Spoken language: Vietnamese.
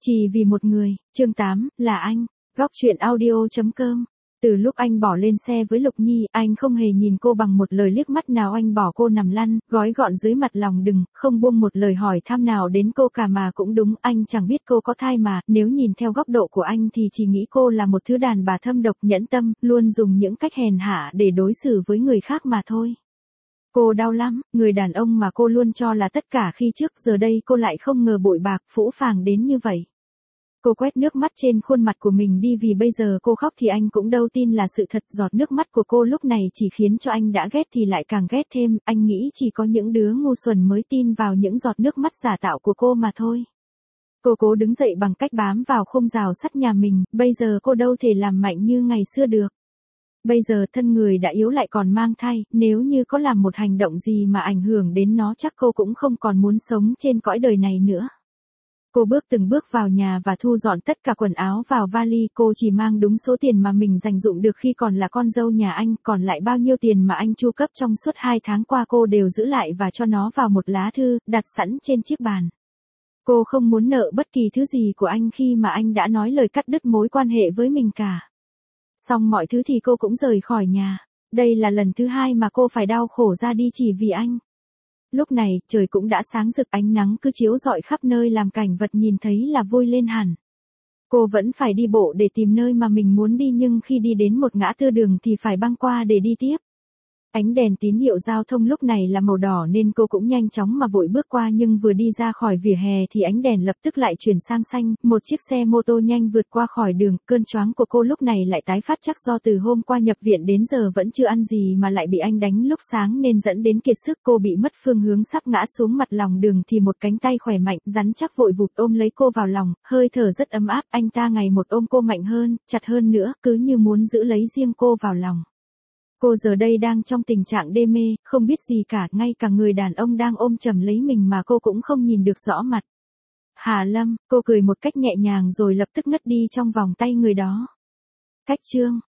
Chỉ vì một người, chương 8, là anh. Góc truyện audio.com. Từ lúc anh bỏ lên xe với Lục Nhi, anh không hề nhìn cô bằng một lời liếc mắt nào, anh bỏ cô nằm lăn, gói gọn dưới mặt lòng đừng, không buông một lời hỏi thăm nào đến cô cả mà cũng đúng, anh chẳng biết cô có thai mà, nếu nhìn theo góc độ của anh thì chỉ nghĩ cô là một thứ đàn bà thâm độc nhẫn tâm, luôn dùng những cách hèn hạ để đối xử với người khác mà thôi. Cô đau lắm, người đàn ông mà cô luôn cho là tất cả khi trước giờ đây cô lại không ngờ bội bạc, phũ phàng đến như vậy. Cô quét nước mắt trên khuôn mặt của mình đi vì bây giờ cô khóc thì anh cũng đâu tin là sự thật, giọt nước mắt của cô lúc này chỉ khiến cho anh đã ghét thì lại càng ghét thêm, anh nghĩ chỉ có những đứa ngu xuẩn mới tin vào những giọt nước mắt giả tạo của cô mà thôi. Cô cố đứng dậy bằng cách bám vào khung rào sắt nhà mình, bây giờ cô đâu thể làm mạnh như ngày xưa được. Bây giờ thân người đã yếu lại còn mang thai, nếu như có làm một hành động gì mà ảnh hưởng đến nó chắc cô cũng không còn muốn sống trên cõi đời này nữa. Cô bước từng bước vào nhà và thu dọn tất cả quần áo vào vali, cô chỉ mang đúng số tiền mà mình dành dụm được khi còn là con dâu nhà anh, còn lại bao nhiêu tiền mà anh chu cấp trong suốt 2 tháng qua cô đều giữ lại và cho nó vào một lá thư, đặt sẵn trên chiếc bàn. Cô không muốn nợ bất kỳ thứ gì của anh khi mà anh đã nói lời cắt đứt mối quan hệ với mình cả. Xong mọi thứ thì cô cũng rời khỏi nhà. Đây là lần thứ 2 mà cô phải đau khổ ra đi chỉ vì anh. Lúc này, trời cũng đã sáng rực, ánh nắng cứ chiếu rọi khắp nơi làm cảnh vật nhìn thấy là vui lên hẳn. Cô vẫn phải đi bộ để tìm nơi mà mình muốn đi nhưng khi đi đến một ngã tư đường thì phải băng qua để đi tiếp. Ánh đèn tín hiệu giao thông lúc này là màu đỏ nên cô cũng nhanh chóng mà vội bước qua, nhưng vừa đi ra khỏi vỉa hè thì ánh đèn lập tức lại chuyển sang xanh, một chiếc xe mô tô nhanh vượt qua khỏi đường, cơn choáng của cô lúc này lại tái phát chắc do từ hôm qua nhập viện đến giờ vẫn chưa ăn gì mà lại bị anh đánh lúc sáng nên dẫn đến kiệt sức, cô bị mất phương hướng sắp ngã xuống mặt lòng đường thì một cánh tay khỏe mạnh, rắn chắc vội vụt ôm lấy cô vào lòng, hơi thở rất ấm áp, anh ta ngày một ôm cô mạnh hơn, chặt hơn nữa, cứ như muốn giữ lấy riêng cô vào lòng. Cô giờ đây đang trong tình trạng đê mê, không biết gì cả, ngay cả người đàn ông đang ôm chầm lấy mình mà cô cũng không nhìn được rõ mặt. Hà Lâm, cô cười một cách nhẹ nhàng rồi lập tức ngất đi trong vòng tay người đó. Cách chương